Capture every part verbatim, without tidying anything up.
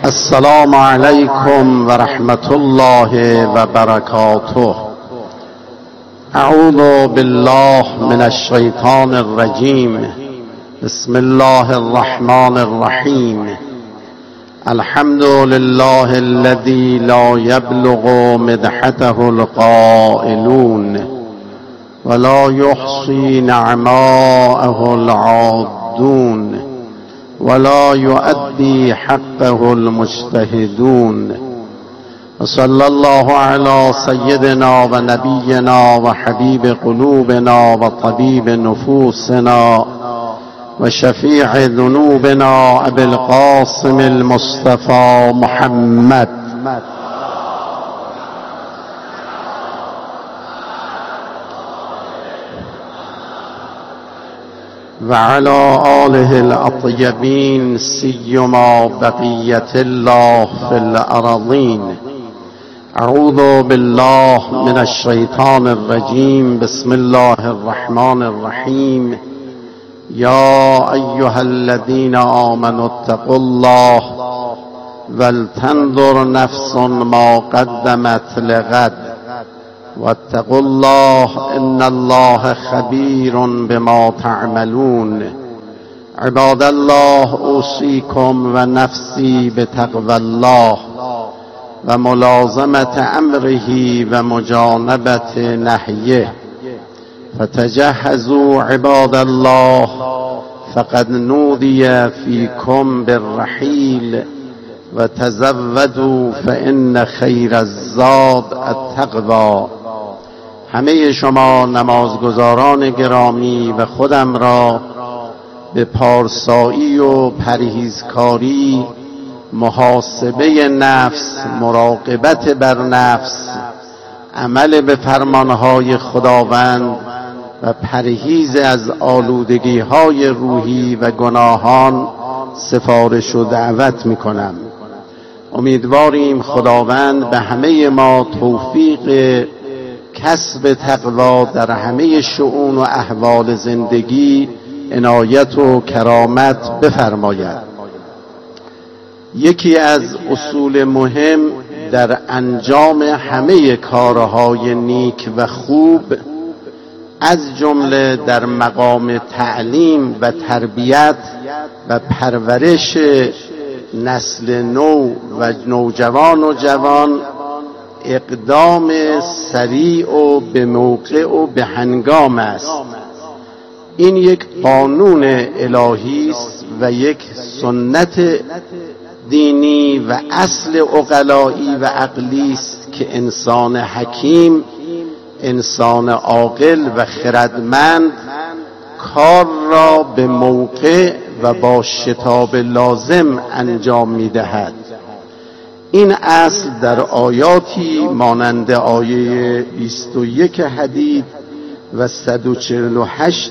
السلام علیکم و رحمت الله و برکاته. اعوذ بالله من الشیطان الرجیم. بسم الله الرحمن الرحیم. الحمد لله الذي لا يبلغ مدحته القائلون ولا يحصي نعماءه العادون ولا يؤدي حقه المجتهدون. وصلى الله على سيدنا ونبينا وحبيب قلوبنا وطبيب نفوسنا وشفيع ذنوبنا أبي القاسم المصطفى محمد وعلى آله الأطيبين سيما بقية الله في الأراضين. أعوذ بالله من الشيطان الرجيم. بسم الله الرحمن الرحيم. يا أيها الذين آمنوا اتقوا الله ولتنظر نفس ما قدمت لغد واتقوا الله إن الله خبير بما تعملون. عباد الله أوصيكم ونفسي بتقوى الله وملازمة أمره ومجانبة نهيه. فتجهزوا عباد الله فقد نودي فيكم بالرحيل وتزودوا فإن خير الزاد التقوى. همه شما نمازگزاران گرامی و خودم را به پارسایی و پرهیزکاری، محاسبه نفس، مراقبت بر نفس، عمل به فرمانهای خداوند و پرهیز از آلودگی‌های روحی و گناهان سفارش و دعوت می‌کنم. امیدواریم خداوند به همه ما توفیق کسب تقوا در همه شؤون و احوال زندگی عنایت و کرامت بفرماید. یکی از اصول مهم در انجام همه کارهای نیک و خوب، از جمله در مقام تعلیم و تربیت و پرورش نسل نو و نوجوان و جوان، اقدام سریع و به موقع و به هنگام است. این یک قانون الهی است و یک سنت دینی و اصل عقلایی و عقلی است که انسان حکیم، انسان عاقل و خردمند کار را به موقع و با شتاب لازم انجام می‌دهد. این اصل در آیاتی مانند آیه بیست و یک حدید و صد و چهل و هشت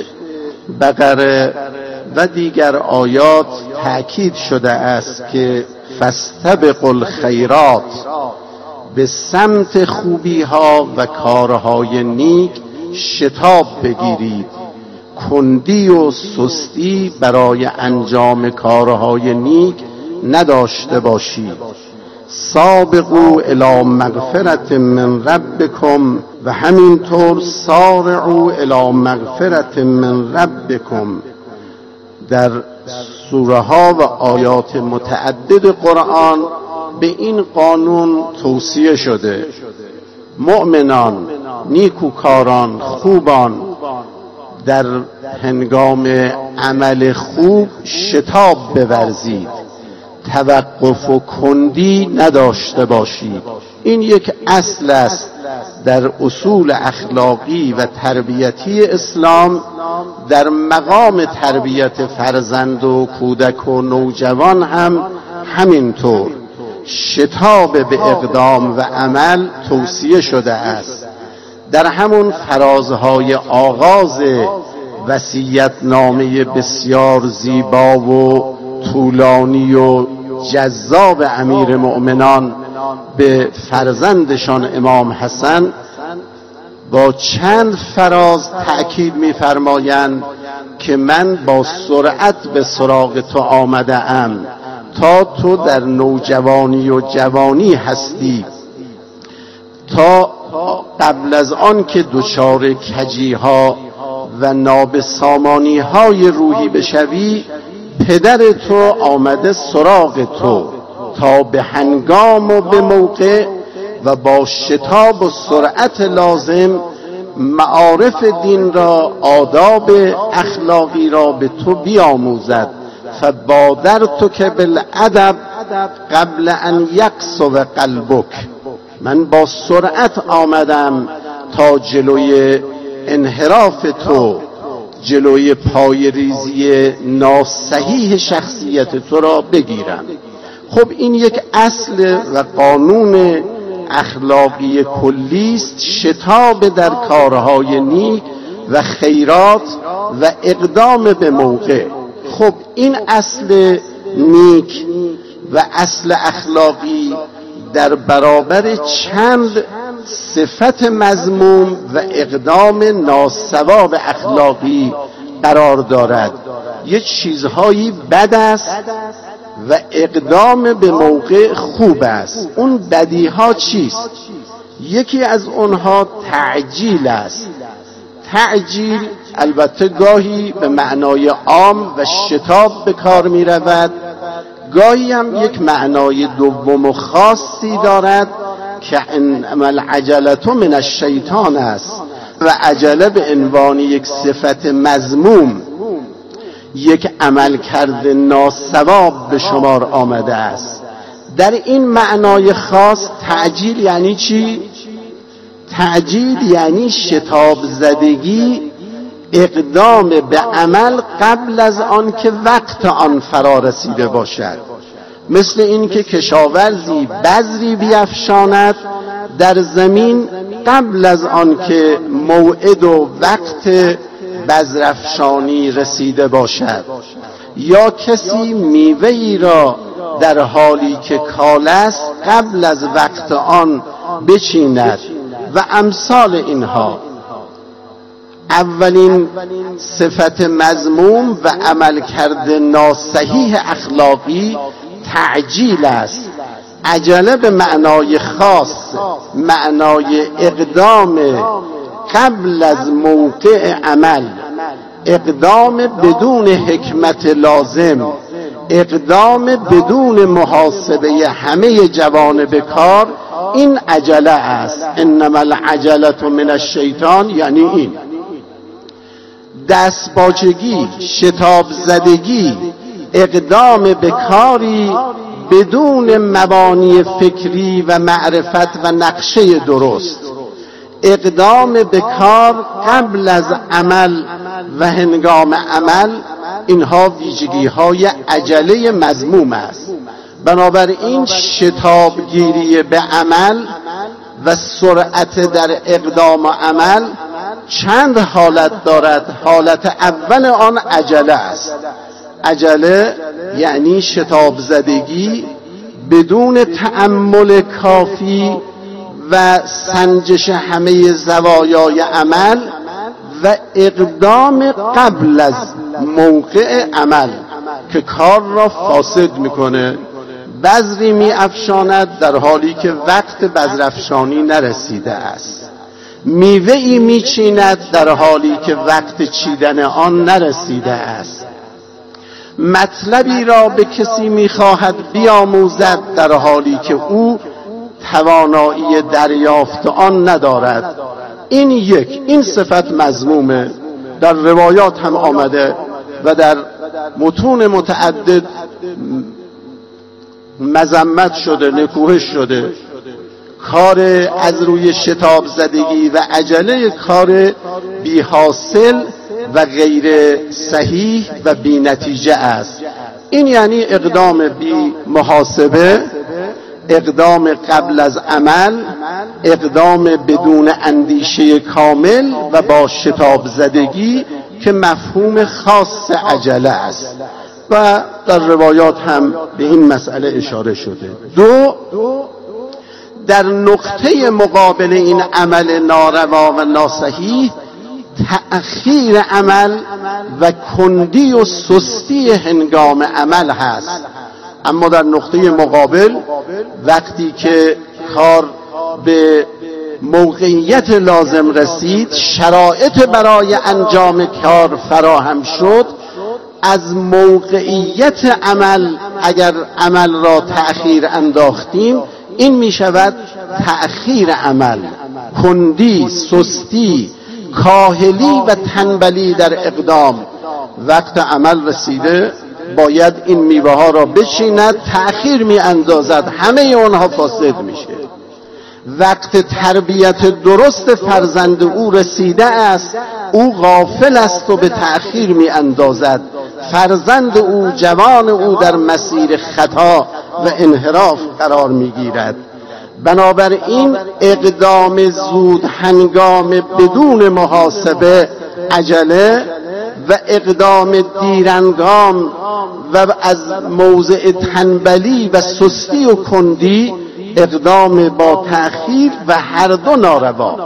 بقره و دیگر آیات تأکید شده است که فاستبقوا الخیرات، به سمت خوبی ها و کارهای نیک شتاب بگیرید، کندی و سستی برای انجام کارهای نیک نداشته باشید. سابقوا الی مغفرت من ربکم و همینطور سارعوا الی مغفرت من ربکم. در سوره ها و آیات متعدد قرآن به این قانون توصیه شده. مؤمنان، نیکوکاران، خوبان در هنگام عمل خوب شتاب بورزید، توقف و کندی نداشته باشید. این یک اصل است در اصول اخلاقی و تربیتی اسلام. در مقام تربیت فرزند و کودک و نوجوان هم همینطور شتاب به اقدام و عمل توصیه شده است. در همون فرازهای آغاز وصیت‌نامه بسیار زیبا و طولانی و جذاب امیر مؤمنان به فرزندشان امام حسن با چند فراز تأکید می‌فرمایند که من با سرعت به سراغ تو آمده ام تا تو در نوجوانی و جوانی هستی، تا قبل از آن که دچار کجیها و نابسامانی های روحی بشوی، پدر تو آمده سراغ تو تا به هنگام و به موقع و با شتاب و سرعت لازم معارف دین را، آداب اخلاقی را به تو بیاموزد. فبادرتک بالادب قبل ان یقسو قلبک، من با سرعت آمدم تا جلوی انحراف تو، جلوی پای ریزی ناصحیح شخصیت تو را بگیرم. خب این یک اصل و قانون اخلاقی کلی است، شتاب در کارهای نیک و خیرات و اقدام به موقع. خب این اصل نیک و اصل اخلاقی در برابر چند صفت مذموم و اقدام ناصواب اخلاقی قرار دارد. یه چیزهایی بد است و اقدام به موقع خوب است. اون بدیها چیست؟ یکی از اونها تعجیل است. تعجیل البته گاهی به معنای عام و شتاب به کار می رود، گاهی هم یک معنای دوم و خاصی دارد که انما العجلة من الشیطان است و عجله به عنوان یک صفت مذموم، یک عمل کرده ناصواب به شمار آمده است. در این معنای خاص تعجیل یعنی چی؟ تعجیل یعنی شتاب زدگی، اقدام به عمل قبل از آن که وقت آن فرا رسیده باشد. مثل این که کشاورزی بذری بیفشاند در زمین قبل از آن که موعد و وقت بذرافشانی رسیده باشد، یا کسی میوه‌ای را در حالی که کال است قبل از وقت آن بچیند و امثال اینها. اولین صفت مذموم و عمل کرده ناصحیح اخلاقی تعجیل است. عجله به معنای خاص، معنای اقدام قبل از موقع عمل، اقدام بدون حکمت لازم، اقدام بدون محاسبه همه جوانب کار، این عجله است. انما العجلة من الشیطان یعنی این. دستباچگی، شتاب زدگی، اقدام به کاری بدون مبانی فکری و معرفت و نقشه درست، اقدام به کار قبل از عمل و هنگام عمل، اینها ویژگی های عجله مذموم است. بنابراین شتابگیری به عمل و سرعت در اقدام و عمل چند حالت دارد. حالت اول آن عجله است. عجله یعنی شتاب زدگی بدون تأمل کافی و سنجش همه زوایای عمل و اقدام قبل از موقع عمل که کار را فاسد میکنه. بذری می افشاند در حالی که وقت بذرافشانی نرسیده است، میوه‌ای می چیند در حالی که وقت چیدن آن نرسیده است، مطلبی را به کسی می خواهد بیاموزد در حالی که او توانایی دریافت آن ندارد. این یک، این صفت مذمومه، در روایات هم آمده و در متون متعدد مذمت شده، نکوهش شده. کار از روی شتاب زدگی و عجله کار بی حاصل و غیر صحیح و بی نتیجه است. این یعنی اقدام بی محاسبه، اقدام قبل از عمل، اقدام بدون اندیشه کامل و با شتاب زدگی که مفهوم خاص عجله است و در روایات هم به این مسئله اشاره شده. دو، در نقطه مقابل این عمل ناروا و ناصحیح تأخیر عمل و کندی و سستی هنگام عمل هست. اما در نقطه مقابل وقتی که کار به موقعیت لازم رسید، شرایط برای انجام کار فراهم شد، از موقعیت عمل اگر عمل را تأخیر انداختیم، این می شود تأخیر عمل، کندی، سستی، کاهلی و تنبلی در اقدام. وقت عمل رسیده باید این میوه ها را بچیند، تأخیر می اندازد، همه اونها فاسد میشه. وقت تربیت درست فرزند او رسیده است، او غافل است و به تأخیر می اندازد. فرزند او، جوان او در مسیر خطا و انحراف قرار می گیرد. بنابراین اقدام زود هنگام بدون محاسبه، عجله و اقدام دیرهنگام و از موضع تنبلی و سستی و کندی اقدام با تأخیر و هر دو ناروا.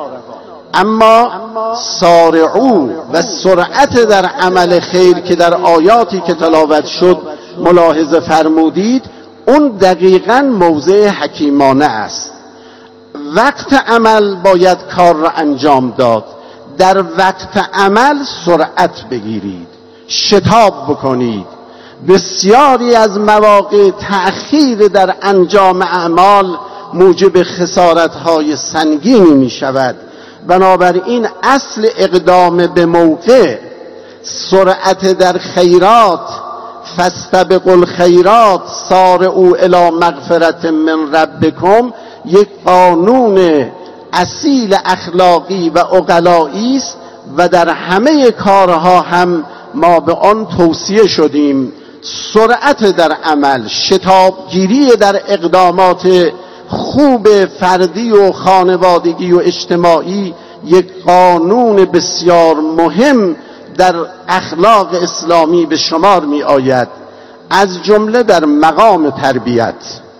اما سارعو و سرعت در عمل خیر که در آیاتی که تلاوت شد ملاحظه فرمودید، اون دقیقاً موضع حکیمانه است. وقت عمل باید کار را انجام داد، در وقت عمل سرعت بگیرید، شتاب بکنید. بسیاری از مواقع تأخیر در انجام اعمال موجب خسارت‌های سنگینی می شود. بنابراین اصل اقدام به موقع، سرعت در خیرات، فاستبقوا الخیرات سارعوا الی مغفرة من ربکم، یک قانون اصیل اخلاقی و عقلایی است و در همه کارها هم ما به آن توصیه شدیم. سرعت در عمل، شتابگیری در اقدامات خوب فردی و خانوادگی و اجتماعی یک قانون بسیار مهم در اخلاق اسلامی به شمار می آید. از جمله در مقام تربیت،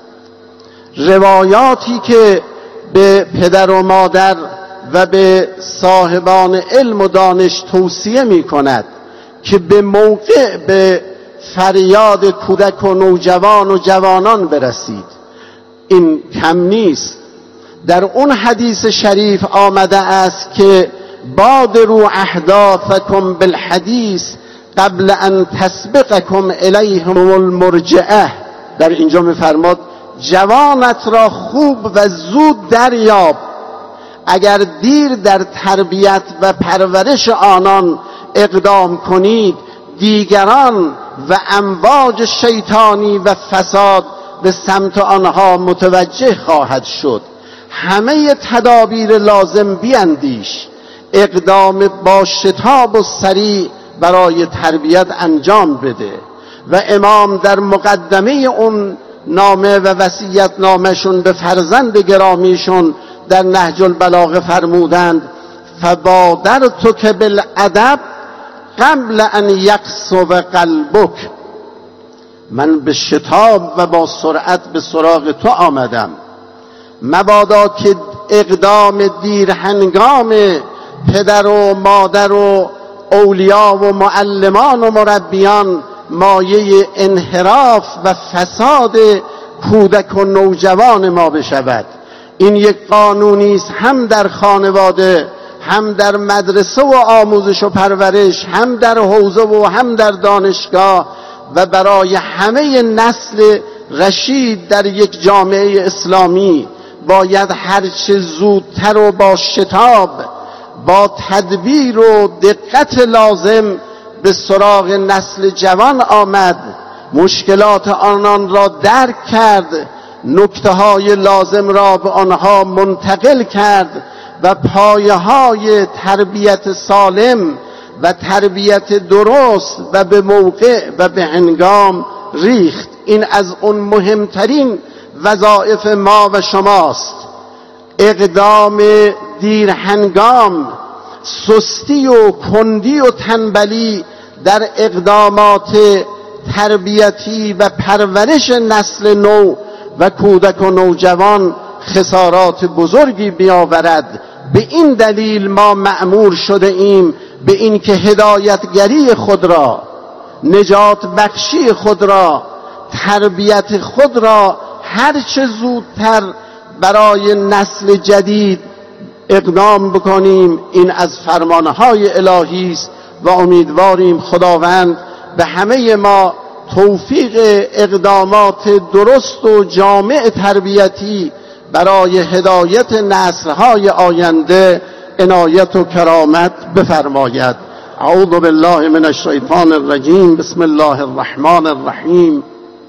روایاتی که به پدر و مادر و به صاحبان علم و دانش توصیه می کند که به موقع به فریاد کودک و نوجوان و جوانان برسید، این کم نیست. در اون حدیث شریف آمده است که بادروا احداثکم بالحدیث قبل ان تسبقکم الیهم المرجعه. در اینجا می‌فرماد جوانت را خوب و زود دریاب، اگر دیر در تربیت و پرورش آنان اقدام کنید، دیگران و امواج شیطانی و فساد به سمت آنها متوجه خواهد شد. همه تدابیر لازم بیندیش، اقدام با شتاب و سریع برای تربیت انجام بده. و امام در مقدمه اون نامه و وصیت نامشون به فرزند گرامیشون در نهج البلاغه فرمودند فبادرتک بالادب قبل ان یقسو قلبک، من به شتاب و با سرعت به سراغ تو آمدم، مبادا که اقدام دیر هنگام پدر و مادر و اولیا و معلمان و مربیان مایه انحراف و فساد کودک و نوجوان ما بشود. این یک قانونی است، هم در خانواده، هم در مدرسه و آموزش و پرورش، هم در حوزه و هم در دانشگاه و برای همه نسل رشید در یک جامعه اسلامی. باید هرچه زودتر و با شتاب، با تدبیر و دقت لازم به سراغ نسل جوان آمد، مشکلات آنان را درک کرد، نکته های لازم را به آنها منتقل کرد و پایه های تربیت سالم و تربیت درست و به موقع و به هنگام ریخت. این از اون مهمترین وظایف ما و شماست. اقدام دیر هنگام، سستی و کندی و تنبلی در اقدامات تربیتی و پرورش نسل نو و کودک و نوجوان خسارات بزرگی بیاورد. به این دلیل ما مأمور شده ایم به این که هدایتگری خود را، نجات بخشی خود را، تربیت خود را هر چه زودتر برای نسل جدید اقدام بکنیم. این از فرمانهای الهی است و امیدواریم خداوند به همه ما توفیق اقدامات درست و جامع تربیتی برای هدایت نسل‌های آینده عنایت و کرامت بفرماید. اعوذ بالله من الشیطان الرجیم. بسم الله الرحمن الرحیم.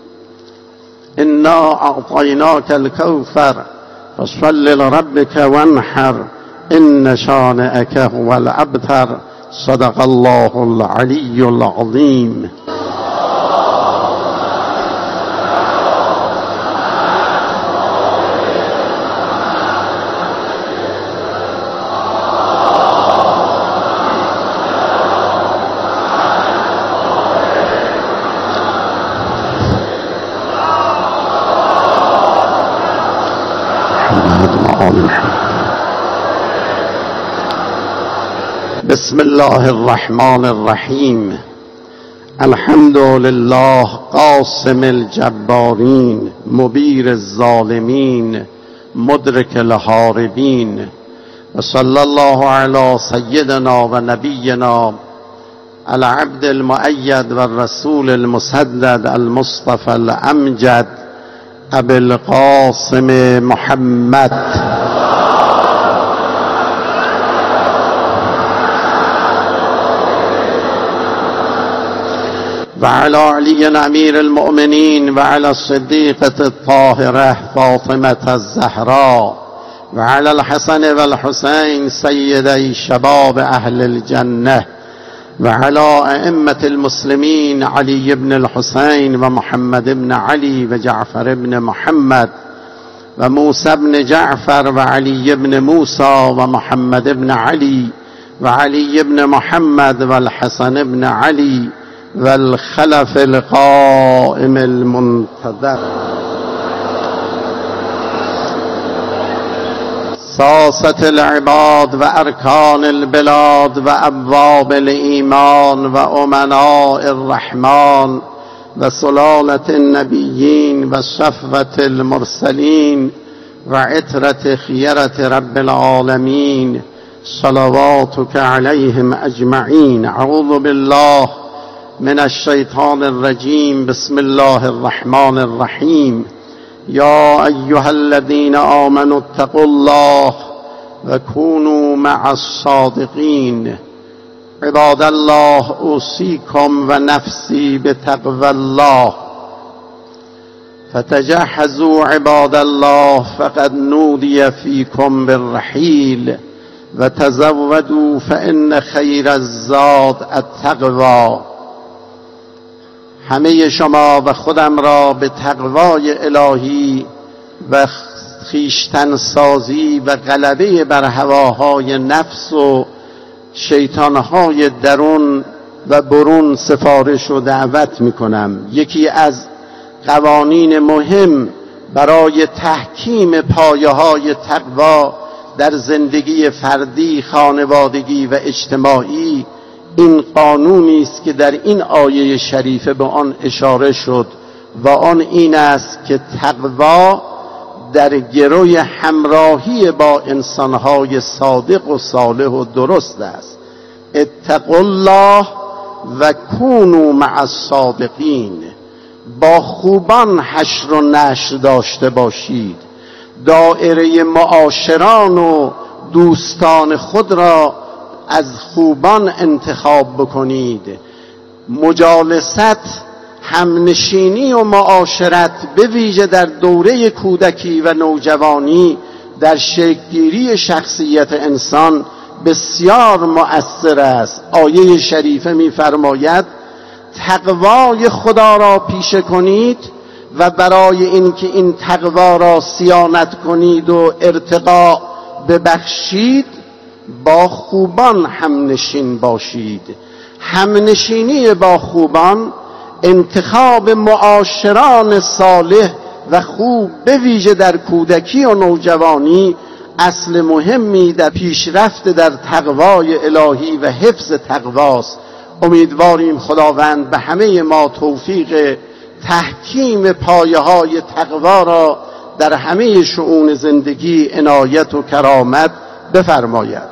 انا اعطیناک الکوثر فصل لربک وانحر ان شانئک هو الابتر. صدق الله العلی العظیم. بسم الله الرحمن الرحیم. الحمد لله قاسم الجبارین مبیر الظالمین مدرک الهاربین و صلی الله علی سیدنا و نبینا العبد المؤید و الرسول المسدد المصطفى الامجد ابی القاسم محمد و علی علی امیر المؤمنین و علی الصدیقة الطاهرة فاطمة الزهراء و علی الحسن و الحسین سیدی شباب اهل الجنه و علی ائمة المسلمین علی بن الحسین و محمد بن علی و جعفر بن محمد و موسی بن جعفر و علی بن موسی و محمد بن علی و علی بن محمد و الحسن بن علی و الخلف القائم المنتظر. ساسة العباد و ارکان البلاد و ابواب الایمان و امناء الرحمن و سلالة النبیین و شفوة المرسلین و عطرة خیرة رب العالمین صلواتك علیهم اجمعین. اعوذ بالله من الشیطان الرجیم. بسم الله الرحمن الرحیم. یا ایها الذین آمنوا اتقوا الله و کونوا مع الصادقین. عباد الله اوصیکم و نفسی بتقوى الله فتجهزوا عباد الله فقد نودی فیکم بالرحیل و تزودوا فان خیر الزاد التقوی. همه شما و خودم را به تقوای الهی و خویشتنسازی و غلبه بر هواهای نفس و شیطانهای درون و برون سفارش و دعوت می کنم. یکی از قوانین مهم برای تحکیم پایه های تقوا در زندگی فردی، خانوادگی و اجتماعی این قانونی است که در این آیه شریفه به آن اشاره شد و آن این است که تقوا در گروی همراهی با انسانهای صادق و صالح و درست است. اتقوا الله و کونوا مع الصادقین. با خوبان حشر و نشر داشته باشید. دایره معاشران و دوستان خود را از خوبان انتخاب بکنید. مجالست، همنشینی و معاشرت به ویژه در دوره کودکی و نوجوانی در شکل‌گیری شخصیت انسان بسیار مؤثر است. آیه شریفه می‌فرماید تقوای خدا را پیشه کنید و برای اینکه این تقوا را صیانت کنید و ارتقا ببخشید با خوبان همنشین باشید. همنشینی با خوبان، انتخاب معاشران صالح و خوب به ویژه در کودکی و نوجوانی اصل مهمی در پیشرفت در تقوای الهی و حفظ تقواست. امیدواریم خداوند به همه ما توفیق تحکیم پایه های تقوا را در همه شؤون زندگی عنایت و کرامت بفرماید.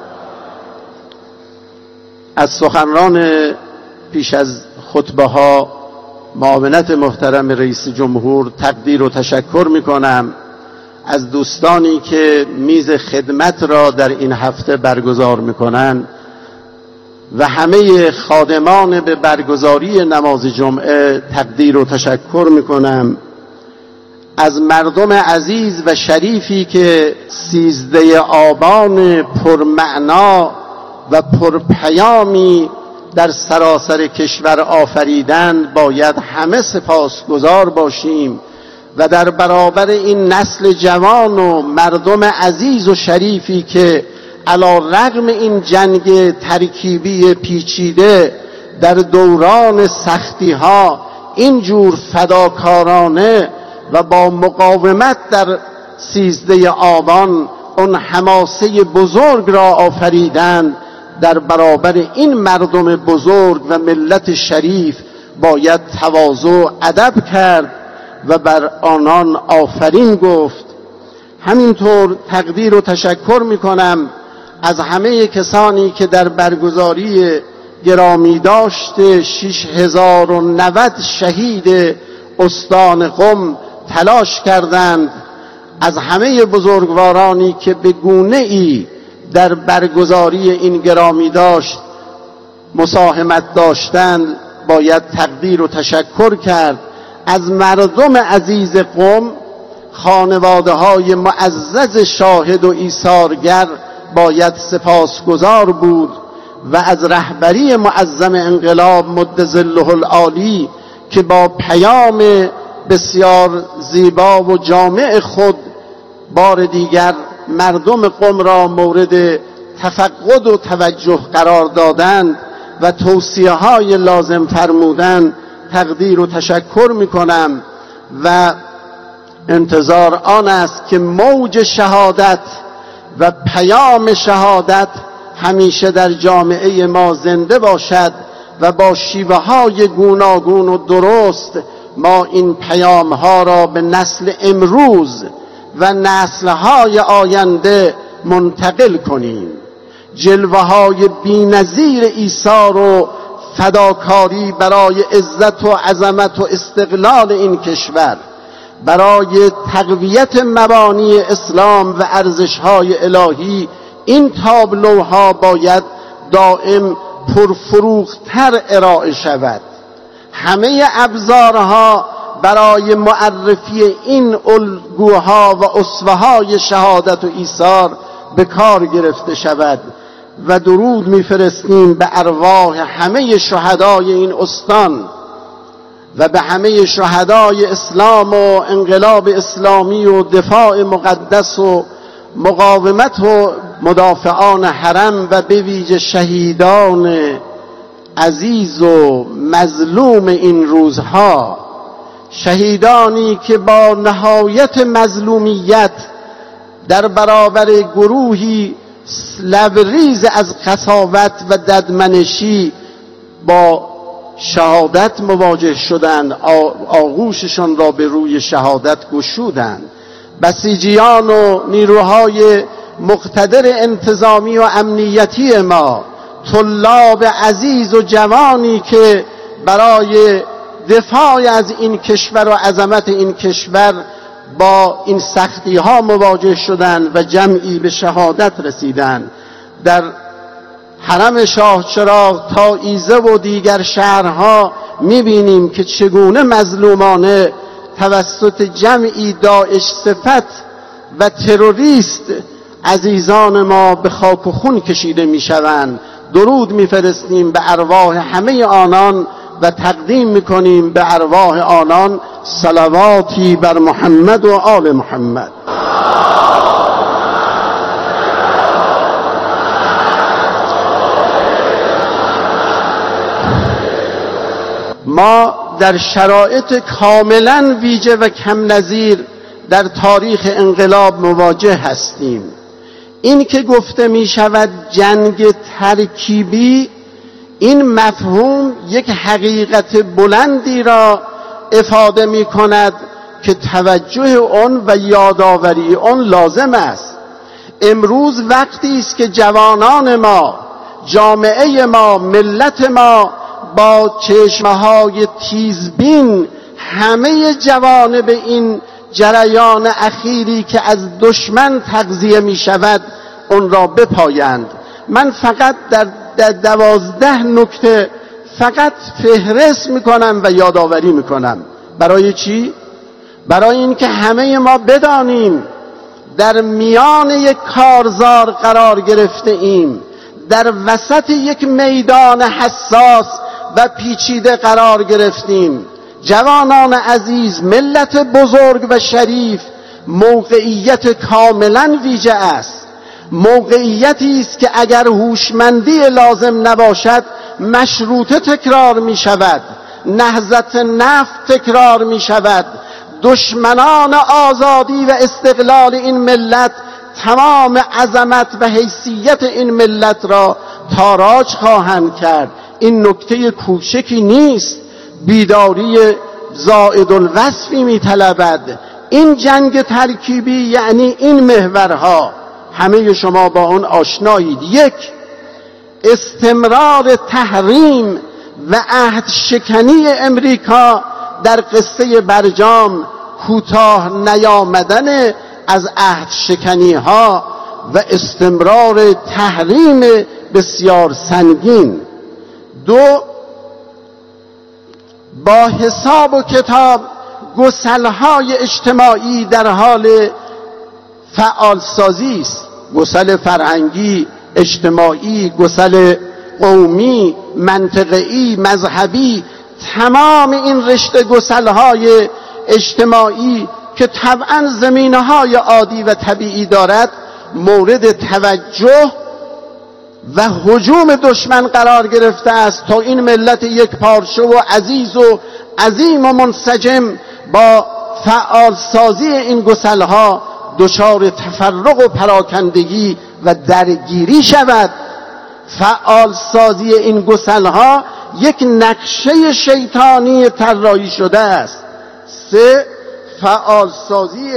از سخنران پیش از خطبه ها معاونت محترم رئیس جمهور تقدیر و تشکر می کنم. از دوستانی که میز خدمت را در این هفته برگزار می کنند و همه خادمان به برگزاری نماز جمعه تقدیر و تشکر می کنم. از مردم عزیز و شریفی که سیزده آبان پرمعنا و پرپیامی در سراسر کشور آفریدند باید همه سپاسگزار باشیم و در برابر این نسل جوان و مردم عزیز و شریفی که علی رغم این جنگ ترکیبی پیچیده در دوران سختی ها اینجور فداکارانه و با مقاومت در سیزده آبان اون حماسه بزرگ را آفریدند، در برابر این مردم بزرگ و ملت شریف باید تواضع و ادب کرد و بر آنان آفرین گفت. همینطور تقدیر و تشکر می کنم از همه کسانی که در برگزاری گرامی داشت شش هزار و نود شهید استان قم تلاش کردند، از همه بزرگوارانی که به گونه ای در برگزاری این گرامی داشت مساهمت داشتند باید تقدیر و تشکر کرد. از مردم عزیز قم، خانواده های معزز شاهد و ایثارگر باید سپاسگزار بود و از رهبری معظم انقلاب مد ظله العالی که با پیام بسیار زیبا و جامع خود بار دیگر مردم قم را مورد تفقد و توجه قرار دادند و توصیه های لازم فرمودند تقدیر و تشکر می کنم و انتظار آن است که موج شهادت و پیام شهادت همیشه در جامعه ما زنده باشد و با شیوه های گوناگون و درست ما این پیام ها را به نسل امروز و نسل های آینده منتقل کنیم. جلوه های بی‌نظیر ایثار و فداکاری برای عزت و عظمت و استقلال این کشور، برای تقویت مبانی اسلام و ارزش‌های الهی، این تابلوها باید دائم پرفروغ‌تر ارائه شود. همه ابزارها برای معرفی این الگوها و اسوه‌های شهادت و ایثار به کار گرفته شود و درود می‌فرستیم به ارواح همه شهدای این استان و به همه شهدای اسلام و انقلاب اسلامی و دفاع مقدس و مقاومت و مدافعان حرم و به ویژه شهیدان عزیز و مظلوم این روزها، شهیدانی که با نهایت مظلومیت در برابر گروهی لبریز از قساوت و ددمنشی با شهادت مواجه شدند، آغوششان را به روی شهادت گشودند. بسیجیان و نیروهای مقتدر انتظامی و امنیتی ما، طلاب عزیز و جوانی که برای دفاع از این کشور و عظمت این کشور با این سختی ها مواجه شدند و جمعی به شهادت رسیدند. در حرم شاه چراغ تا ایزه و دیگر شهرها میبینیم که چگونه مظلومانه توسط جمعی داعش صفت و تروریست عزیزان ما به خاک و خون کشیده میشوند. درود میفرستیم به ارواح همه آنان و تقدیم میکنیم به ارواح آنان صلواتی بر محمد و آل محمد. ما در شرایط کاملا ویژه و کم نظیر در تاریخ انقلاب مواجه هستیم. این که گفته می شود جنگ ترکیبی، این مفهوم یک حقیقت بلندی را افاده می کند که توجه اون و یادآوری اون لازم است. امروز وقتی است که جوانان ما، جامعه ما، ملت ما با چشمهای تیزبین همه جوانب این جریان اخیری که از دشمن تغذیه می شود اون را بپایند. من فقط در, در دوازده نکته فقط فهرست میکنم و یادآوری میکنم. برای چی؟ برای اینکه همه ما بدانیم در میان یک کارزار قرار گرفته ایم، در وسط یک میدان حساس و پیچیده قرار گرفتیم. جوانان عزیز، ملت بزرگ و شریف، موقعیت کاملا ویژه است. موقعیتی است که اگر هوشمندی لازم نباشد مشروطه تکرار می شود، نهضت نفت تکرار می شود. دشمنان آزادی و استقلال این ملت تمام عظمت و حیثیت این ملت را تاراج خواهند کرد. این نکته کوچکی نیست، بیداری زائد الوصفی می طلبد. این جنگ ترکیبی یعنی این محورها، همه شما با اون آشنایید. یک، استمرار تحریم و عهد شکنی امریکا در قصه برجام، کوتاه نیامدن از عهد شکنی ها و استمرار تحریم بسیار سنگین. دو، با حساب و کتاب گسل‌های اجتماعی در حال فعالسازی است. گسل فرهنگی، اجتماعی، گسل قومی، منطقه‌ای، مذهبی، تمام این رشته گسل‌های اجتماعی که طبعاً زمینه‌های عادی و طبیعی دارد مورد توجه و هجوم دشمن قرار گرفته است تا این ملت یک پارچه و عزیز و عظیم و منسجم با فعالسازی این گسل‌ها دچار تفرق و پراکندگی و درگیری شود. فعالسازی این گسل‌ها یک نقشه شیطانی طراحی شده است. سه، فعالسازی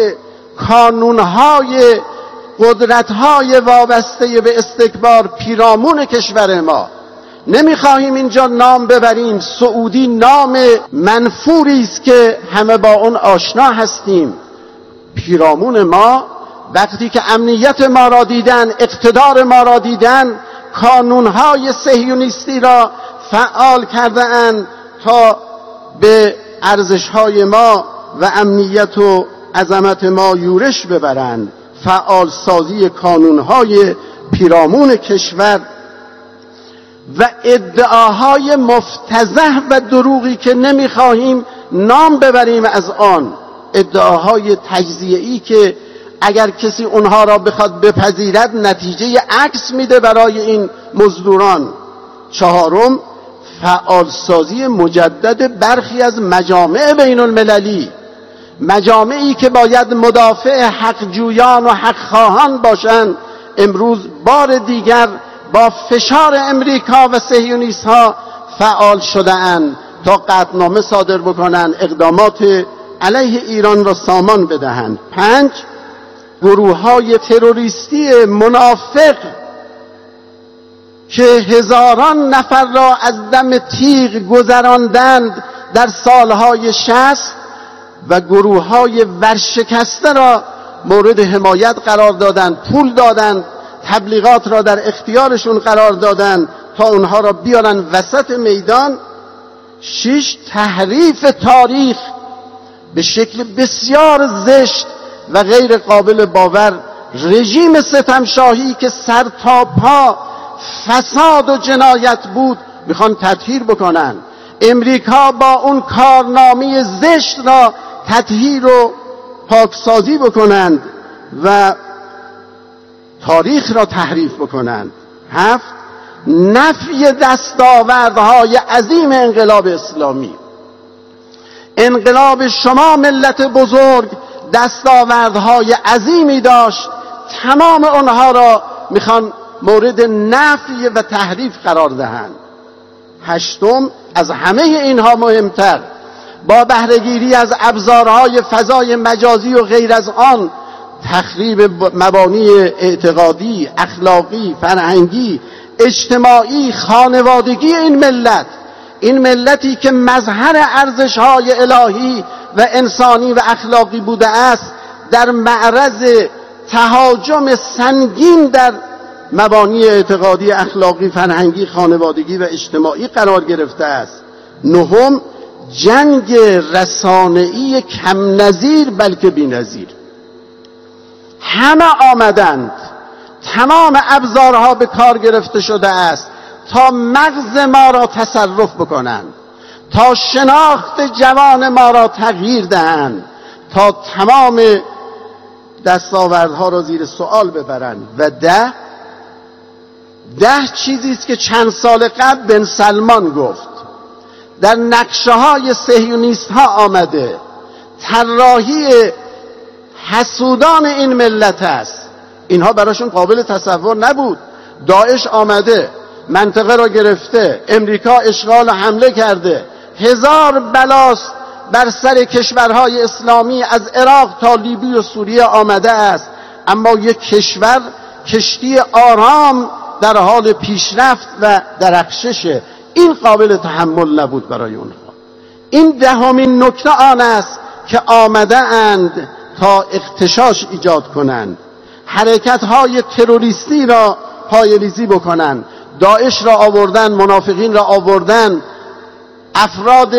کانون‌های قدرت‌های وابسته به استکبار پیرامون کشور ما. نمیخواهیم اینجا نام ببریم، سعودی نام منفوری است که همه با اون آشنا هستیم. پیرامون ما وقتی که امنیت ما را دیدن، اقتدار ما را دیدن، کانونهای صهیونیستی را فعال کرده اند تا به ارزشهای ما و امنیت و عظمت ما یورش ببرند. فعال سازی کانونهای پیرامون کشور و ادعاهای مفتضح و دروغی که نمیخواهیم نام ببریم از آن، ادعاهای تجزیه‌ای که اگر کسی اونها را بخواد بپذیرد نتیجه عکس میده برای این مزدوران. چهارم، فعالسازی مجدد برخی از مجامع بین المللی، مجامعی که باید مدافع حقجویان و حقخواهان باشند، امروز بار دیگر با فشار امریکا و صهیونیست ها فعال شده اند تا قطعنامه صادر بکنند، اقدامات علیه ایران را سامان بدهند. پنج، گروه های تروریستی منافق که هزاران نفر را از دم تیغ گذراندند در سالهای شصت و گروه های ورشکسته را مورد حمایت قرار دادند، پول دادند، تبلیغات را در اختیارشون قرار دادند تا اونها را بیارن وسط میدان. شش، تحریف تاریخ به شکل بسیار زشت و غیر قابل باور. رژیم ستمشاهی که سر تا پا فساد و جنایت بود میخوان تطهیر بکنن. امریکا با اون کارنامه زشت را تطهیر و پاکسازی بکنند و تاریخ را تحریف بکنند. هفت، نفی دستاوردهای عظیم انقلاب اسلامی. انقلاب شما ملت بزرگ دستاوردهای عظیمی داشت، تمام آنها را میخوان مورد نفی و تحریف قرار دهند. هشتم، از همه اینها مهمتر، با بهره‌گیری از ابزارهای فضای مجازی و غیر از آن تخریب مبانی اعتقادی، اخلاقی، فرهنگی، اجتماعی، خانوادگی این ملت، این ملتی که مظهر ارزش‌های الهی و انسانی و اخلاقی بوده است، در معرض تهاجم سنگین در مبانی اعتقادی، اخلاقی، فرهنگی، خانوادگی و اجتماعی قرار گرفته است. نهم، جنگ رسانه‌ای کم نظیر بلکه بی‌نظیر. همه آمدند، تمام ابزارها به کار گرفته شده است تا مغز ما را تصرف بکنند، تا شناخت جوان ما را تغییر دهند، تا تمام دستاوردها را زیر سوال ببرند. و ده ده چیزی است که چند سال قبل بن سلمان گفت، در نقشه های صهیونیست ها آمده، طراحی حسودان این ملت است. اینها براشون قابل تصور نبود. داعش آمده، منطقه را گرفته، امریکا اشغال و حمله کرده، هزار بلاست بر سر کشورهای اسلامی از عراق تا لیبی و سوریه آمده است، اما یک کشور کشتی آرام در حال پیشرفت و درخششه. این قابل تحمل نبود برای اونها. این دهمین نکته آن است که آمده اند تا اغتشاش ایجاد کنند، حرکت‌های تروریستی را پایه‌ریزی بکنند. داعش را آوردن، منافقین را آوردن، افراد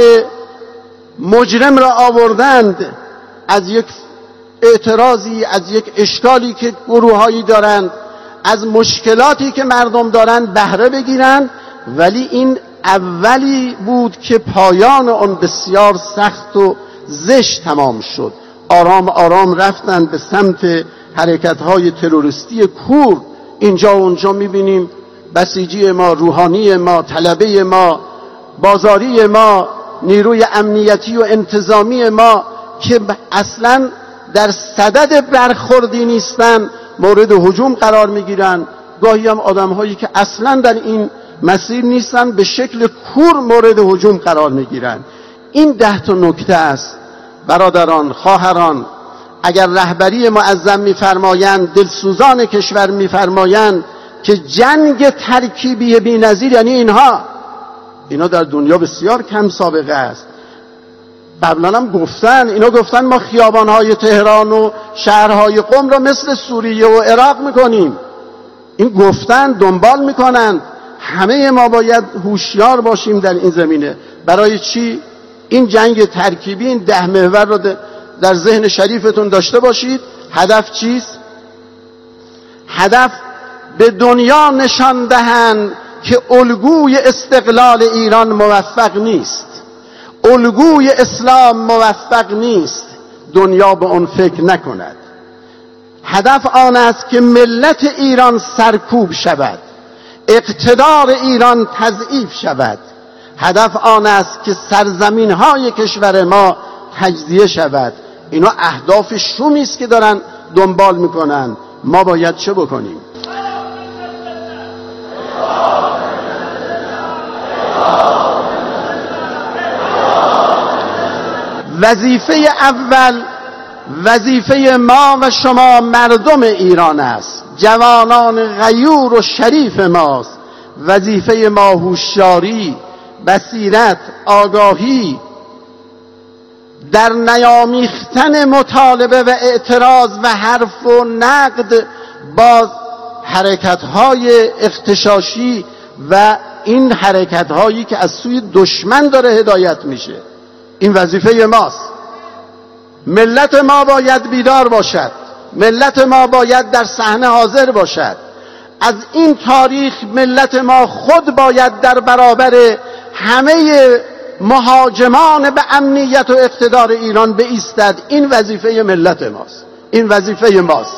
مجرم را آوردند، از یک اعتراضی، از یک اشکالی که گروه‌هایی دارند، از مشکلاتی که مردم دارند بهره بگیرند. ولی این اولی بود که پایان آن بسیار سخت و زشت تمام شد. آرام آرام رفتند به سمت حرکت‌های تروریستی کور. اینجا و اونجا می‌بینیم بسیجی ما، روحانی ما، طلبه ما، بازاری ما، نیروی امنیتی و انتظامی ما که اصلاً در صدد برخوردی نیستن مورد هجوم قرار میگیرن. گاهی هم آدم‌هایی که اصلاً در این مسیر نیستن به شکل کور مورد هجوم قرار میگیرن. این ده تا نکته است. برادران، خواهران، اگر رهبری معظم میفرمایند، دلسوزان کشور میفرمایند که جنگ ترکیبی بی‌نظیر، یعنی اینها اینا در دنیا بسیار کم سابقه است. قبلا هم گفتن، اینا گفتن ما خیابانهای تهران و شهرهای قم را مثل سوریه و عراق میکنیم. این گفتن، دنبال میکنند. همه ما باید هوشیار باشیم در این زمینه. برای چی؟ این جنگ ترکیبی، این ده محور رو در ذهن شریفتون داشته باشید. هدف چیست؟ هدف به دنیا نشان دهند که الگوی استقلال ایران موفق نیست، الگوی اسلام موفق نیست، دنیا به اون فکر نکند. هدف آن است که ملت ایران سرکوب شود، اقتدار ایران تضعیف شود. هدف آن است که سرزمین های کشور ما تجزیه شود. اینا اهداف شومی است که دارن دنبال میکنن. ما باید چه بکنیم؟ وظیفه اول، وظیفه ما و شما مردم ایران است، جوانان غیور و شریف ماست. وظیفه ما هوشیاری، بصیرت، آگاهی، در نیامیختن مطالبه و اعتراض و حرف و نقد با حرکت‌های اغتشاشی و این حرکت‌هایی که از سوی دشمن داره هدایت میشه. این وظیفه ماست. ملت ما باید بیدار باشد، ملت ما باید در صحنه حاضر باشد. از این تاریخ ملت ما خود باید در برابر همه مهاجمان به امنیت و اقتدار ایران بایستد. این وظیفه ملت ماست، این وظیفه ماست.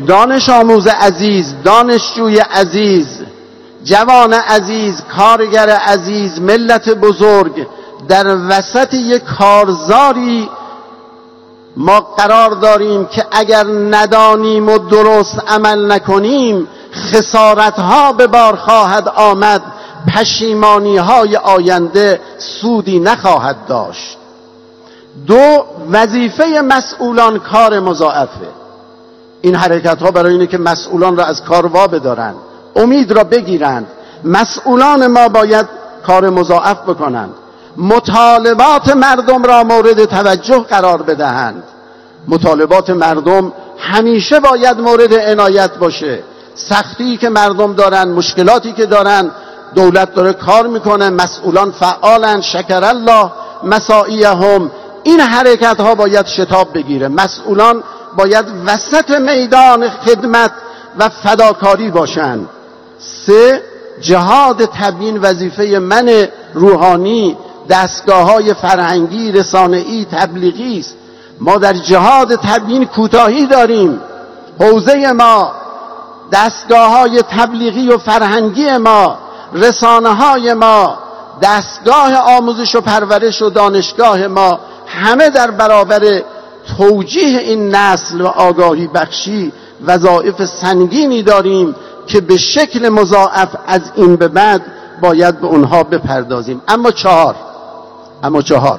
دانش آموز عزیز، دانشجوی عزیز، جوان عزیز، کارگر عزیز، ملت بزرگ، در وسط یک کارزاری ما قرار داریم که اگر ندانیم و درست عمل نکنیم خسارتها به بار خواهد آمد، پشیمانی های آینده سودی نخواهد داشت. دو، وظیفه مسئولان کار مضاعفه. این حرکت ها برای اینه که مسئولان را از کار وا بدارند، امید را بگیرند. مسئولان ما باید کار مضاعف بکنند، مطالبات مردم را مورد توجه قرار بدهند. مطالبات مردم همیشه باید مورد عنایت باشه. سختی که مردم دارن، مشکلاتی که دارن، دولت داره کار میکنه، مسئولان فعالن، شکر الله مساعیهم. این حرکت ها باید شتاب بگیره. مسئولان باید وسط میدان خدمت و فداکاری باشند. سه، جهاد تبیین وظیفه من روحانی، دستگاه های فرهنگی، رسانه‌ای، تبلیغی است. ما در جهاد تبیین کوتاهی داریم. حوزه ما، دستگاه های تبلیغی و فرهنگی ما، رسانه های ما، دستگاه آموزش و پرورش و دانشگاه ما، همه در برابر توجیه این نسل و آگاهی بخشی وظایف سنگینی داریم که به شکل مضاعف از این به بعد باید به اونها بپردازیم. اما چهار اما چهار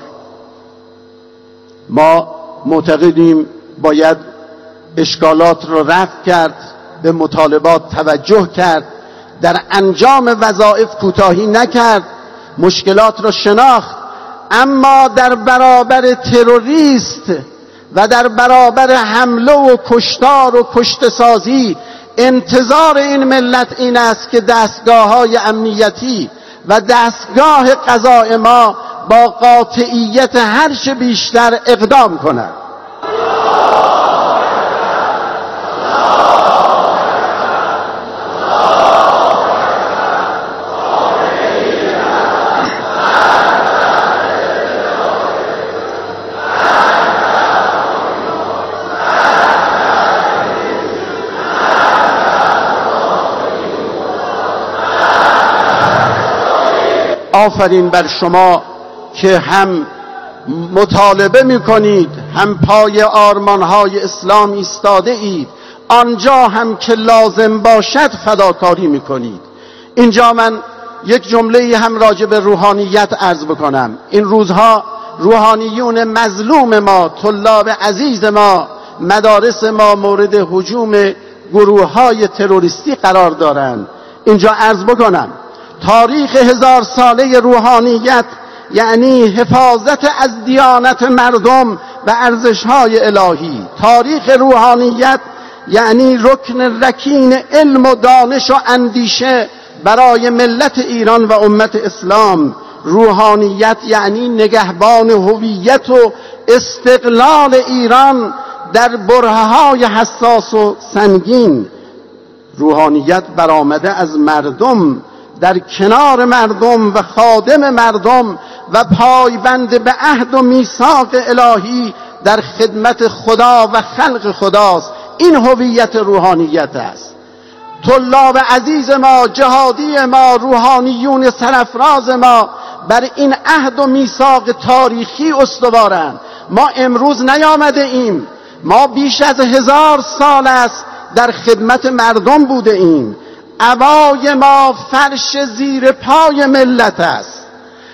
ما معتقدیم باید اشکالات رو رفع کرد، به مطالبات توجه کرد، در انجام وظایف کوتاهی نکرد، مشکلات رو شناخت، اما در برابر تروریست و در برابر حمله و کشتار و کشتسازی انتظار این ملت این است که دستگاه های امنیتی و دستگاه قضای ما با قاطعیت هرچه بیشتر اقدام کند. آفرین بر شما که هم مطالبه میکنید، هم پای آرمانهای اسلام ایستاده اید، آنجا هم که لازم باشد فداکاری میکنید. اینجا من یک جمله هم راجع به روحانیت عرض بکنم. این روزها روحانیون مظلوم ما، طلاب عزیز ما، مدارس ما مورد هجوم گروه‌های تروریستی قرار دارند. اینجا عرض بکنم تاریخ هزار ساله روحانیت یعنی حفاظت از دیانت مردم و ارزش‌های الهی. تاریخ روحانیت یعنی رکن رکین علم و دانش و اندیشه برای ملت ایران و امت اسلام. روحانیت یعنی نگهبان هویت و استقلال ایران در برهه‌های حساس و سنگین. روحانیت برآمده از مردم، در کنار مردم و خادم مردم و پایبند به عهد و میثاق الهی در خدمت خدا و خلق خداست. این هویت روحانیت است. طلاب عزیز ما، جهادی ما، روحانیون سرافراز ما بر این عهد و میثاق تاریخی استوارند. ما امروز نیامده ایم، ما بیش از هزار سال است در خدمت مردم بوده ایم. عبای ما فرش زیر پای ملت است،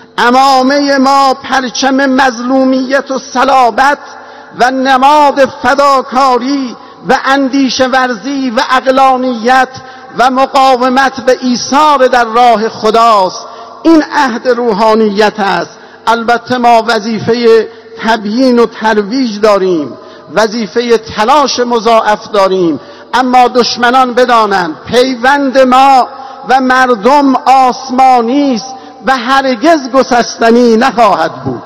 عمامه ما پرچم مظلومیت و صلابت و نماد فداکاری و اندیشه ورزی و عقلانیت و مقاومت و ایثار در راه خداست. این عهد روحانیت است. البته ما وظیفه تبیین و ترویج داریم، وظیفه تلاش مضاعف داریم، اما دشمنان بدانند پیوند ما و مردم آسمانی است و هرگز گسستنی نخواهد بود.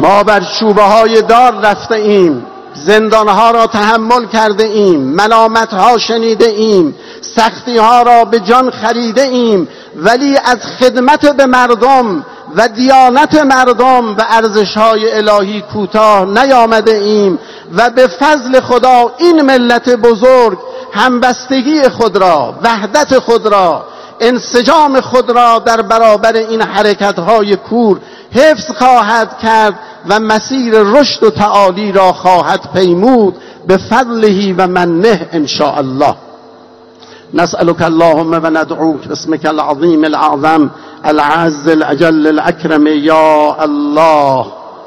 ما بر چوبه های دار رفته ایم، زندانها را تحمل کرده ایم، ملامتها شنیده ایم، سختی ها را به جان خریده ایم، ولی از خدمت به مردم و دیانت مردم و ارزش های الهی کوتاه نیامده ایم و به فضل خدا این ملت بزرگ همبستگی خود را، وحدت خود را، انسجام خود را در برابر این حرکت های کور حفظ خواهد کرد و مسیر رشد و تعالی را خواهد پیمود به فضله و منه ان شاء الله. نسألك اللهم و ندعوك باسمك العظیم الاعظم العز الاجل الاکرم یا الله.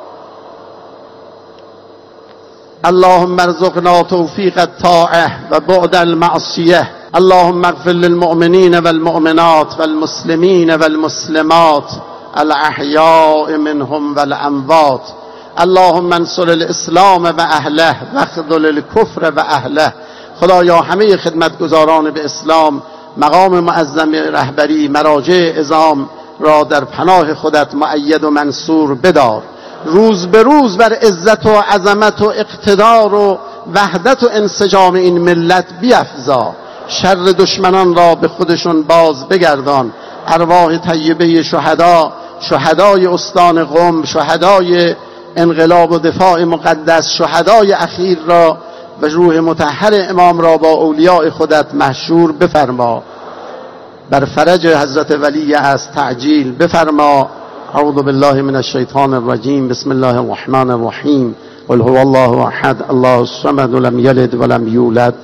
اللهم ارزقنا توفیق الطاعه و بعد المعصیه. اللهم اغفر للمؤمنین والمؤمنات والمسلمین والمسلمات الاحیاء منهم والاموات. اللهم انصر الاسلام و اهله و خذل الکفر و اهله. خدایا همه خدمتگزاران به اسلام، مقام معظم رهبری، مراجع عظام را در پناه خودت مؤید و منصور بدار. روز به روز بر عزت و عظمت و اقتدار و وحدت و انسجام این ملت بیفزا. شر دشمنان را به خودشون باز بگردان. ارواح طیبه شهدا، شهدای استان قم، شهدای انقلاب و دفاع مقدس، شهدای اخیر را و روح مطهر امام را با اولیاء خودت محشور بفرما. بر فرج حضرت ولی از تعجیل بفرما. اعوذ بالله من الشیطان الرجیم. بسم الله الرحمن الرحیم. قل هو الله احد الله الصمد لم یلد ولم یولد